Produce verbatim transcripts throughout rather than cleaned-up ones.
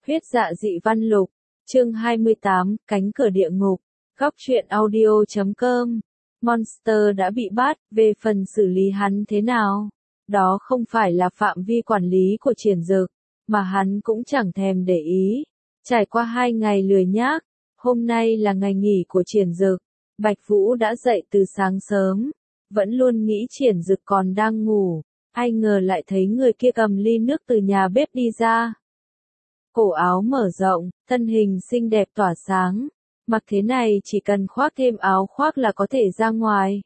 Huyết dạ dị văn lục, chương hai mươi tám, cánh cửa địa ngục, góc truyện audio chấm com. Monster đã bị bắt, về phần xử lý hắn thế nào? Đó không phải là phạm vi quản lý của Triển Dực, mà hắn cũng chẳng thèm để ý. Trải qua hai ngày lười nhác, hôm nay là ngày nghỉ của Triển Dực. Bạch Vũ đã dậy từ sáng sớm, vẫn luôn nghĩ Triển Dực còn đang ngủ, ai ngờ lại thấy người kia cầm ly nước từ nhà bếp đi ra. Cổ áo mở rộng, thân hình xinh đẹp tỏa sáng, mặc thế này chỉ cần khoác thêm áo khoác là có thể ra ngoài.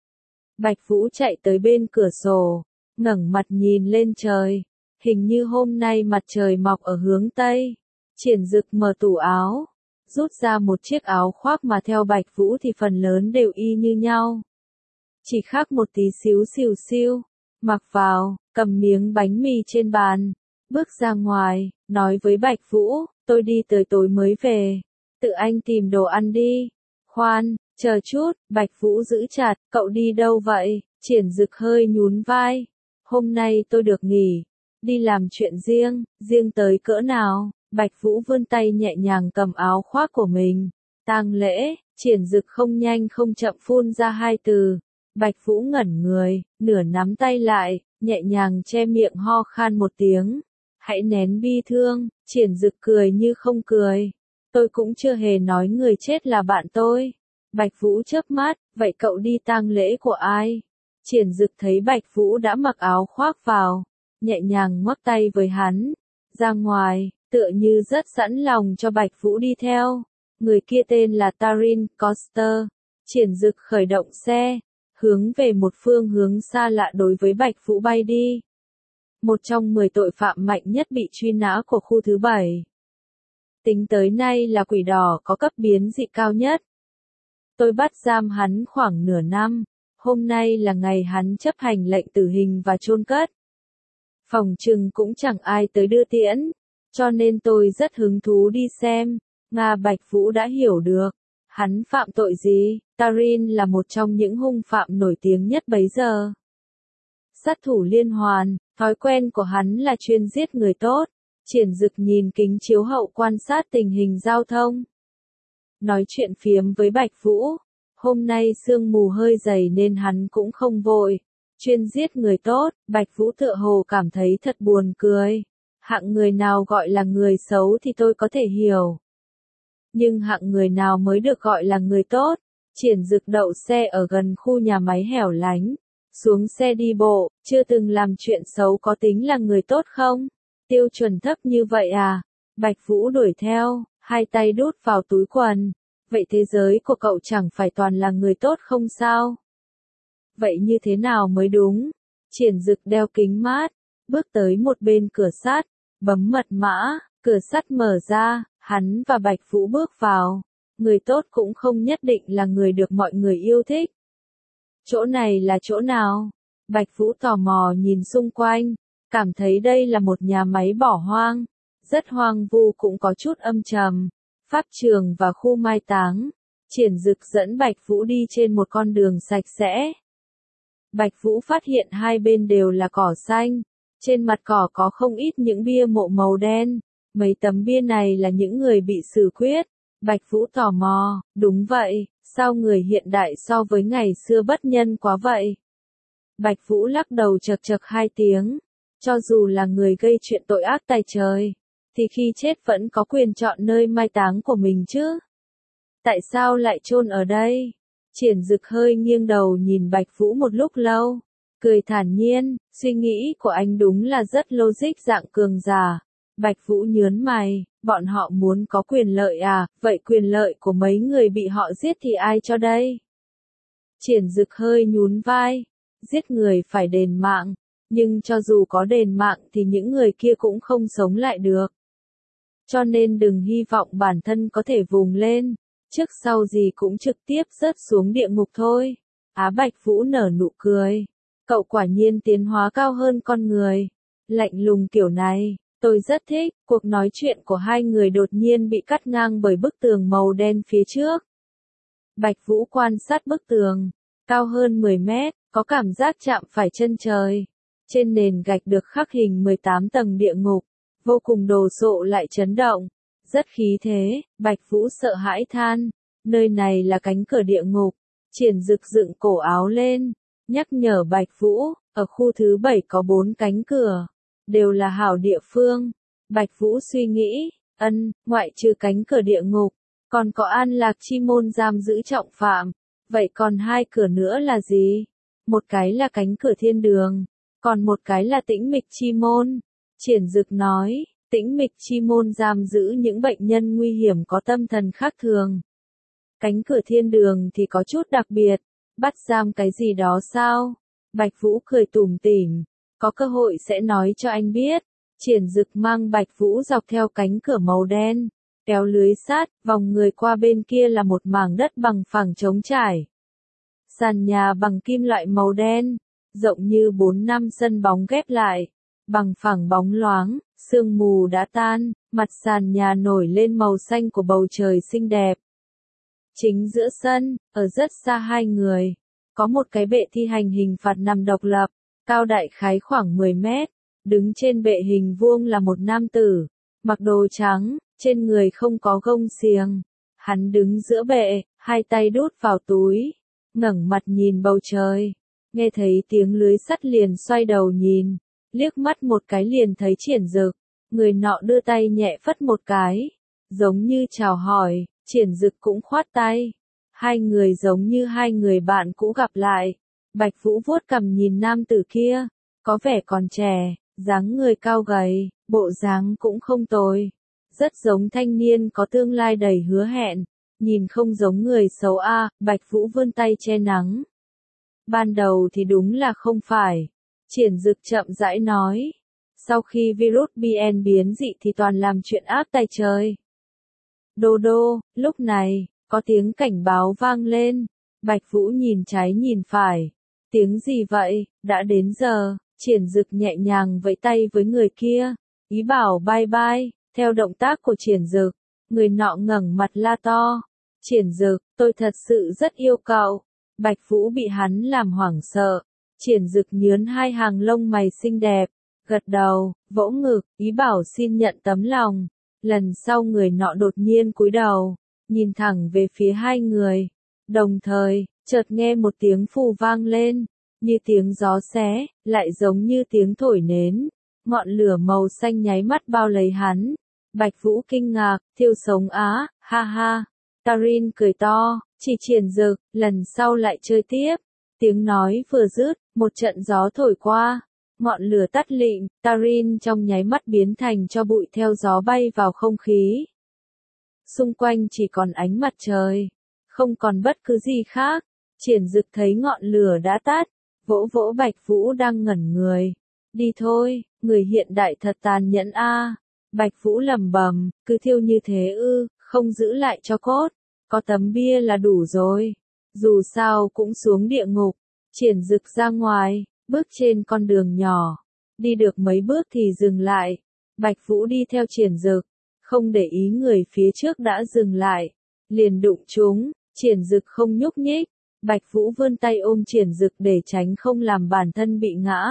Bạch Vũ chạy tới bên cửa sổ, ngẩng mặt nhìn lên trời, hình như hôm nay mặt trời mọc ở hướng Tây. Triển Dực mở tủ áo, rút ra một chiếc áo khoác mà theo Bạch Vũ thì phần lớn đều y như nhau. Chỉ khác một tí xíu xìu xiu, mặc vào, cầm miếng bánh mì trên bàn, bước ra ngoài, nói với Bạch Vũ, tôi đi tới tối mới về, tự anh tìm đồ ăn đi. Khoan, chờ chút, Bạch Vũ giữ chặt, cậu đi đâu vậy? Triển Dực hơi nhún vai, hôm nay tôi được nghỉ, đi làm chuyện riêng, riêng tới cỡ nào? Bạch Vũ vươn tay nhẹ nhàng cầm áo khoác của mình. Tang lễ, Triển Dực không nhanh không chậm phun ra hai từ. Bạch Vũ ngẩn người, nửa nắm tay lại, nhẹ nhàng che miệng ho khan một tiếng. Hãy nén bi thương, Triển Dực cười như không cười. Tôi cũng chưa hề nói người chết là bạn tôi. Bạch Vũ chớp mắt, vậy cậu đi tang lễ của ai? Triển Dực thấy Bạch Vũ đã mặc áo khoác vào, nhẹ nhàng ngoắc tay với hắn. Ra ngoài, tựa như rất sẵn lòng cho Bạch Vũ đi theo. Người kia tên là Tarin Coster. Triển Dực khởi động xe, hướng về một phương hướng xa lạ đối với Bạch Vũ bay đi. Một trong mười tội phạm mạnh nhất bị truy nã của khu thứ bảy. Tính tới nay là quỷ đỏ có cấp biến dị cao nhất. Tôi bắt giam hắn khoảng nửa năm, hôm nay là ngày hắn chấp hành lệnh tử hình và chôn cất. Phòng trừng cũng chẳng ai tới đưa tiễn, cho nên tôi rất hứng thú đi xem. Nga Bạch Vũ đã hiểu được, hắn phạm tội gì. Tarin là một trong những hung phạm nổi tiếng nhất bấy giờ. Sát thủ liên hoàn, thói quen của hắn là chuyên giết người tốt. Triển Dực nhìn kính chiếu hậu quan sát tình hình giao thông. Nói chuyện phiếm với Bạch Vũ, hôm nay sương mù hơi dày nên hắn cũng không vội. Chuyên giết người tốt, Bạch Vũ tựa hồ cảm thấy thật buồn cười. Hạng người nào gọi là người xấu thì tôi có thể hiểu. Nhưng hạng người nào mới được gọi là người tốt? Triển Dực đậu xe ở gần khu nhà máy hẻo lánh. Xuống xe đi bộ, chưa từng làm chuyện xấu có tính là người tốt không? Tiêu chuẩn thấp như vậy à? Bạch Vũ đuổi theo, hai tay đút vào túi quần. Vậy thế giới của cậu chẳng phải toàn là người tốt không sao? Vậy như thế nào mới đúng? Triển Dực đeo kính mát, bước tới một bên cửa sắt, bấm mật mã, cửa sắt mở ra, hắn và Bạch Vũ bước vào. Người tốt cũng không nhất định là người được mọi người yêu thích. Chỗ này là chỗ nào? Bạch Vũ tò mò nhìn xung quanh, cảm thấy đây là một nhà máy bỏ hoang, rất hoang vu cũng có chút âm trầm, pháp trường và khu mai táng. Triển Dực dẫn Bạch Vũ đi trên một con đường sạch sẽ. Bạch Vũ phát hiện hai bên đều là cỏ xanh, trên mặt cỏ có không ít những bia mộ màu đen, mấy tấm bia này là những người bị xử quyết. Bạch Vũ tò mò, đúng vậy, sao người hiện đại so với ngày xưa bất nhân quá vậy? Bạch Vũ lắc đầu chật chật hai tiếng, cho dù là người gây chuyện tội ác tày trời, thì khi chết vẫn có quyền chọn nơi mai táng của mình chứ. Tại sao lại chôn ở đây? Triển Dực hơi nghiêng đầu nhìn Bạch Vũ một lúc lâu, cười thản nhiên, suy nghĩ của anh đúng là rất logic dạng cường giả. Bạch Vũ nhớn mày, bọn họ muốn có quyền lợi à, vậy quyền lợi của mấy người bị họ giết thì ai cho đây? Triển Dực hơi nhún vai, giết người phải đền mạng, nhưng cho dù có đền mạng thì những người kia cũng không sống lại được. Cho nên đừng hy vọng bản thân có thể vùng lên, trước sau gì cũng trực tiếp rớt xuống địa ngục thôi. Á Bạch Vũ nở nụ cười, cậu quả nhiên tiến hóa cao hơn con người, lạnh lùng kiểu này. Tôi rất thích. Cuộc nói chuyện của hai người đột nhiên bị cắt ngang bởi bức tường màu đen phía trước. Bạch Vũ quan sát bức tường, cao hơn mười mét, có cảm giác chạm phải chân trời. Trên nền gạch được khắc hình mười tám tầng địa ngục, vô cùng đồ sộ lại chấn động, rất khí thế. Bạch Vũ sợ hãi than, nơi này là cánh cửa địa ngục. Triển Dực dựng cổ áo lên, nhắc nhở Bạch Vũ, ở khu thứ bảy có bốn cánh cửa, đều là hảo địa phương. Bạch Vũ suy nghĩ, ân, ngoại trừ cánh cửa địa ngục, còn có An Lạc Chi môn giam giữ trọng phạm, vậy còn hai cửa nữa là gì? Một cái là cánh cửa thiên đường, còn một cái là Tĩnh Mịch Chi môn. Triển Dực nói, Tĩnh Mịch Chi môn giam giữ những bệnh nhân nguy hiểm có tâm thần khác thường. Cánh cửa thiên đường thì có chút đặc biệt, bắt giam cái gì đó sao? Bạch Vũ cười tủm tỉm, có cơ hội sẽ nói cho anh biết. Triển Dực mang Bạch Vũ dọc theo cánh cửa màu đen, kéo lưới sắt, vòng người qua bên kia là một mảng đất bằng phẳng trống trải. Sàn nhà bằng kim loại màu đen, rộng như bốn năm sân bóng ghép lại, bằng phẳng bóng loáng, sương mù đã tan, mặt sàn nhà nổi lên màu xanh của bầu trời xinh đẹp. Chính giữa sân, ở rất xa hai người, có một cái bệ thi hành hình phạt nằm độc lập, cao đại khái khoảng mười mét, đứng trên bệ hình vuông là một nam tử, mặc đồ trắng, trên người không có gông xiềng. Hắn đứng giữa bệ, hai tay đút vào túi, ngẩng mặt nhìn bầu trời, nghe thấy tiếng lưới sắt liền xoay đầu nhìn, liếc mắt một cái liền thấy Triển Dực, người nọ đưa tay nhẹ phất một cái, giống như chào hỏi. Triển Dực cũng khoát tay. Hai người giống như hai người bạn cũ gặp lại. Bạch Vũ vuốt cằm nhìn nam tử kia, có vẻ còn trẻ, dáng người cao gầy, bộ dáng cũng không tồi, rất giống thanh niên có tương lai đầy hứa hẹn, nhìn không giống người xấu a. À, Bạch Vũ vươn tay che nắng. Ban đầu thì đúng là không phải. Triển Dực chậm rãi nói, sau khi virus bê en biến dị thì toàn làm chuyện ác tay trời. Đô đô, lúc này, có tiếng cảnh báo vang lên. Bạch Vũ nhìn trái nhìn phải. Tiếng gì vậy? Đã đến giờ. Triển Dực nhẹ nhàng vẫy tay với người kia, ý bảo bye bye. Theo động tác của Triển Dực, người nọ ngẩng mặt la to. Triển Dực, tôi thật sự rất yêu cậu. Bạch Vũ bị hắn làm hoảng sợ. Triển Dực nhướn hai hàng lông mày xinh đẹp, gật đầu, vỗ ngực, ý bảo xin nhận tấm lòng. Lần sau người nọ đột nhiên cúi đầu, nhìn thẳng về phía hai người. Đồng thời, chợt nghe một tiếng phù vang lên, như tiếng gió xé, lại giống như tiếng thổi nến. Ngọn lửa màu xanh nháy mắt bao lấy hắn. Bạch Vũ kinh ngạc, thiêu sống á, ha ha. Tarin cười to, chỉ Triển Dực, lần sau lại chơi tiếp. Tiếng nói vừa dứt, một trận gió thổi qua. Ngọn lửa tắt lịm, Tarin trong nháy mắt biến thành tro bụi theo gió bay vào không khí. Xung quanh chỉ còn ánh mặt trời, không còn bất cứ gì khác. Triển Dực thấy ngọn lửa đã tắt, vỗ vỗ Bạch Vũ đang ngẩn người. Đi thôi, người hiện đại thật tàn nhẫn a. À. Bạch Vũ lẩm bẩm, cứ thiêu như thế ư, không giữ lại cho cốt, có tấm bia là đủ rồi. Dù sao cũng xuống địa ngục. Triển Dực ra ngoài, bước trên con đường nhỏ, đi được mấy bước thì dừng lại. Bạch Vũ đi theo Triển Dực, không để ý người phía trước đã dừng lại, liền đụng chúng. Triển Dực không nhúc nhích. Bạch Vũ vươn tay ôm Triển Dực để tránh không làm bản thân bị ngã.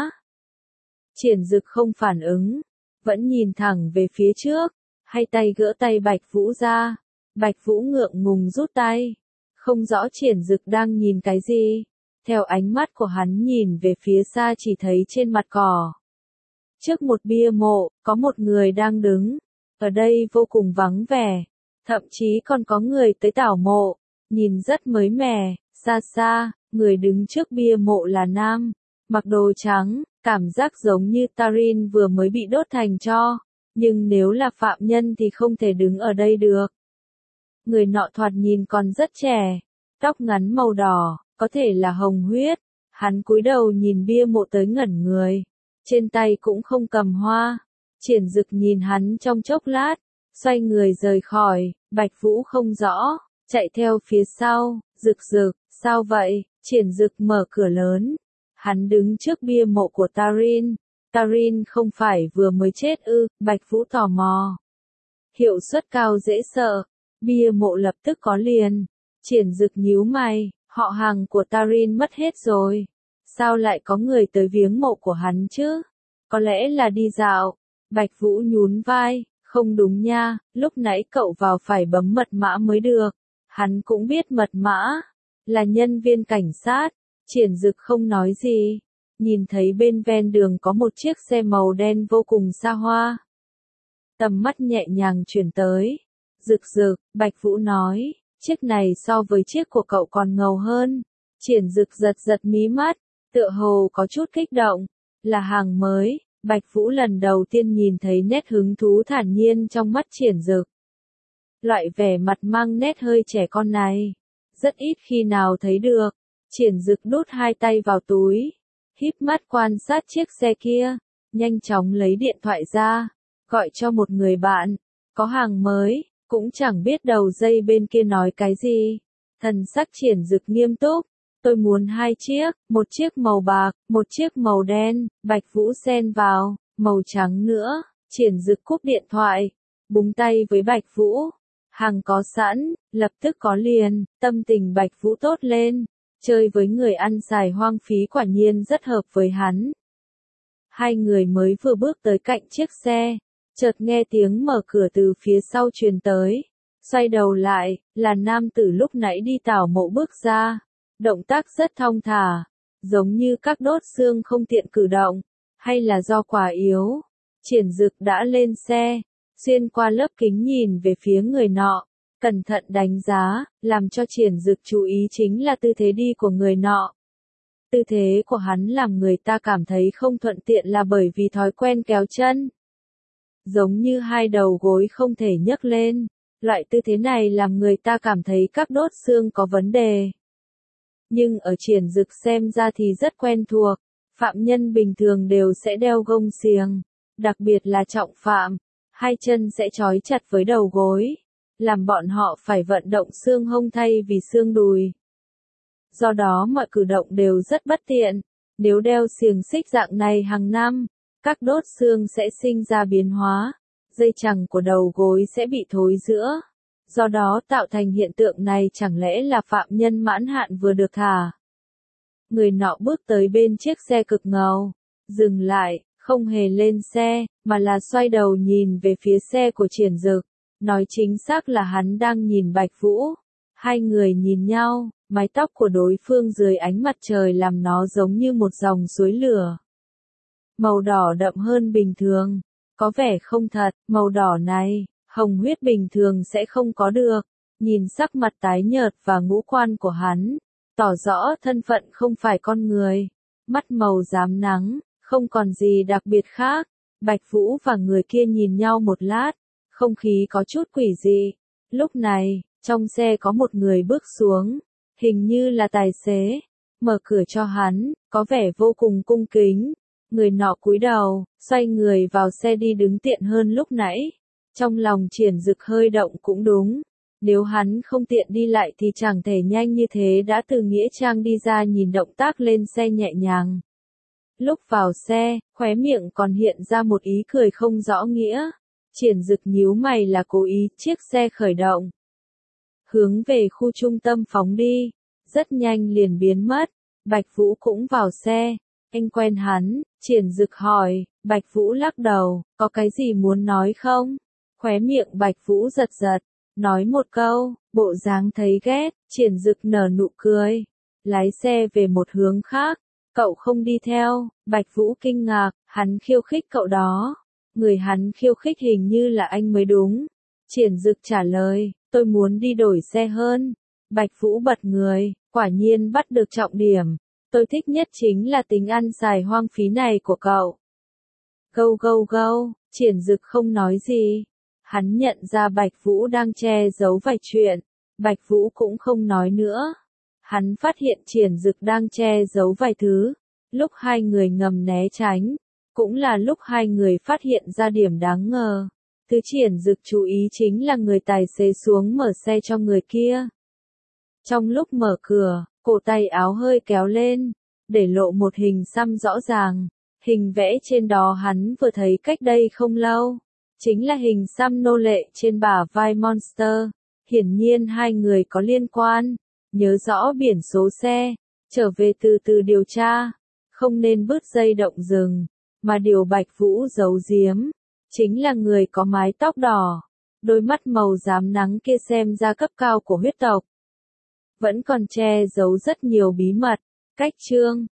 Triển Dực không phản ứng, vẫn nhìn thẳng về phía trước, hai tay gỡ tay Bạch Vũ ra. Bạch Vũ ngượng ngùng rút tay, không rõ Triển Dực đang nhìn cái gì. Theo ánh mắt của hắn nhìn về phía xa chỉ thấy trên mặt cỏ, trước một bia mộ, có một người đang đứng. Ở đây vô cùng vắng vẻ, thậm chí còn có người tới tảo mộ, nhìn rất mới mẻ. Xa xa, người đứng trước bia mộ là nam, mặc đồ trắng, cảm giác giống như Tarin vừa mới bị đốt thành tro, nhưng nếu là phạm nhân thì không thể đứng ở đây được. Người nọ thoạt nhìn còn rất trẻ, tóc ngắn màu đỏ, có thể là hồng huyết. Hắn cúi đầu nhìn bia mộ tới ngẩn người, trên tay cũng không cầm hoa. Triển Dực nhìn hắn trong chốc lát, xoay người rời khỏi. Bạch Vũ không rõ, chạy theo phía sau. Dực Dực, sao vậy? Triển Dực mở cửa lớn. Hắn đứng trước bia mộ của Tarin. Tarin không phải vừa mới chết ư? Bạch Vũ tò mò. Hiệu suất cao dễ sợ, bia mộ lập tức có liền. Triển Dực nhíu mày, họ hàng của Tarin mất hết rồi. Sao lại có người tới viếng mộ của hắn chứ? Có lẽ là đi dạo. Bạch Vũ nhún vai, không đúng nha, lúc nãy cậu vào phải bấm mật mã mới được. Hắn cũng biết mật mã, là nhân viên cảnh sát. Triển Dực không nói gì, nhìn thấy bên ven đường có một chiếc xe màu đen vô cùng xa hoa. Tầm mắt nhẹ nhàng chuyển tới. Dực Dực, Bạch Vũ nói, chiếc này so với chiếc của cậu còn ngầu hơn. Triển Dực giật giật mí mắt, tựa hồ có chút kích động. Là hàng mới. Bạch Vũ lần đầu tiên nhìn thấy nét hứng thú thản nhiên trong mắt Triển Dực. Loại vẻ mặt mang nét hơi trẻ con này, rất ít khi nào thấy được. Triển Dực đút hai tay vào túi, híp mắt quan sát chiếc xe kia, nhanh chóng lấy điện thoại ra, gọi cho một người bạn, có hàng mới, cũng chẳng biết đầu dây bên kia nói cái gì. Thần sắc Triển Dực nghiêm túc, tôi muốn hai chiếc, một chiếc màu bạc, một chiếc màu đen. Bạch Vũ xen vào, màu trắng nữa. Triển Dực cúp điện thoại, búng tay với Bạch Vũ. Hàng có sẵn, lập tức có liền. Tâm tình Bạch Vũ tốt lên, chơi với người ăn xài hoang phí quả nhiên rất hợp với hắn. Hai người mới vừa bước tới cạnh chiếc xe, chợt nghe tiếng mở cửa từ phía sau truyền tới. Xoay đầu lại, là nam tử lúc nãy đi tảo mộ bước ra. Động tác rất thong thả, giống như các đốt xương không tiện cử động, hay là do quá yếu. Triển Dực đã lên xe, xuyên qua lớp kính nhìn về phía người nọ, cẩn thận đánh giá, làm cho Triển Dực chú ý chính là tư thế đi của người nọ. Tư thế của hắn làm người ta cảm thấy không thuận tiện là bởi vì thói quen kéo chân. Giống như hai đầu gối không thể nhấc lên, loại tư thế này làm người ta cảm thấy các đốt xương có vấn đề. Nhưng ở Triển Dực xem ra thì rất quen thuộc, phạm nhân bình thường đều sẽ đeo gông xiềng, đặc biệt là trọng phạm, hai chân sẽ trói chặt với đầu gối, làm bọn họ phải vận động xương hông thay vì xương đùi. Do đó mọi cử động đều rất bất tiện, nếu đeo xiềng xích dạng này hàng năm, các đốt xương sẽ sinh ra biến hóa, dây chằng của đầu gối sẽ bị thối rữa. Do đó tạo thành hiện tượng này chẳng lẽ là phạm nhân mãn hạn vừa được thả. Người nọ bước tới bên chiếc xe cực ngầu, dừng lại, không hề lên xe, mà là xoay đầu nhìn về phía xe của Triển Dực. Nói chính xác là hắn đang nhìn Bạch Vũ. Hai người nhìn nhau, mái tóc của đối phương dưới ánh mặt trời làm nó giống như một dòng suối lửa. Màu đỏ đậm hơn bình thường, có vẻ không thật, màu đỏ này, hồng huyết bình thường sẽ không có được. Nhìn sắc mặt tái nhợt và ngũ quan của hắn, tỏ rõ thân phận không phải con người. Mắt màu rám nắng, không còn gì đặc biệt khác. Bạch Vũ và người kia nhìn nhau một lát, không khí có chút quỷ dị. Lúc này, trong xe có một người bước xuống, hình như là tài xế, mở cửa cho hắn, có vẻ vô cùng cung kính. Người nọ cúi đầu, xoay người vào xe đi đứng tiện hơn lúc nãy. Trong lòng Triển Dực hơi động cũng đúng. Nếu hắn không tiện đi lại thì chẳng thể nhanh như thế đã từ nghĩa trang đi ra nhìn động tác lên xe nhẹ nhàng. Lúc vào xe, khóe miệng còn hiện ra một ý cười không rõ nghĩa. Triển Dực nhíu mày là cố ý, chiếc xe khởi động. Hướng về khu trung tâm phóng đi, rất nhanh liền biến mất. Bạch Vũ cũng vào xe. Anh quen hắn, Triển Dực hỏi. Bạch Vũ lắc đầu, có cái gì muốn nói không? Khóe miệng Bạch Vũ giật giật, nói một câu, bộ dáng thấy ghét. Triển Dực nở nụ cười, lái xe về một hướng khác. Cậu không đi theo. Bạch Vũ kinh ngạc, hắn khiêu khích cậu đó. Người hắn khiêu khích hình như là anh mới đúng. Triển Dực trả lời, tôi muốn đi đổi xe hơn. Bạch Vũ bật người, quả nhiên bắt được trọng điểm. Tôi thích nhất chính là tính ăn xài hoang phí này của cậu. Gâu gâu gâu, Triển Dực không nói gì. Hắn nhận ra Bạch Vũ đang che giấu vài chuyện. Bạch Vũ cũng không nói nữa. Hắn phát hiện Triển Dực đang che giấu vài thứ. Lúc hai người ngầm né tránh, cũng là lúc hai người phát hiện ra điểm đáng ngờ. Thứ Triển Dực chú ý chính là người tài xế xuống mở xe cho người kia. Trong lúc mở cửa, cổ tay áo hơi kéo lên, để lộ một hình xăm rõ ràng. Hình vẽ trên đó hắn vừa thấy cách đây không lâu. Chính là hình xăm nô lệ trên bả vai Monster. Hiển nhiên hai người có liên quan. Nhớ rõ biển số xe, trở về từ từ điều tra. Không nên bứt dây động rừng, mà điều Bạch Vũ giấu giếm. chính là người có mái tóc đỏ, đôi mắt màu rám nắng kia xem ra cấp cao của huyết tộc. Vẫn còn che giấu rất nhiều bí mật. Cách chương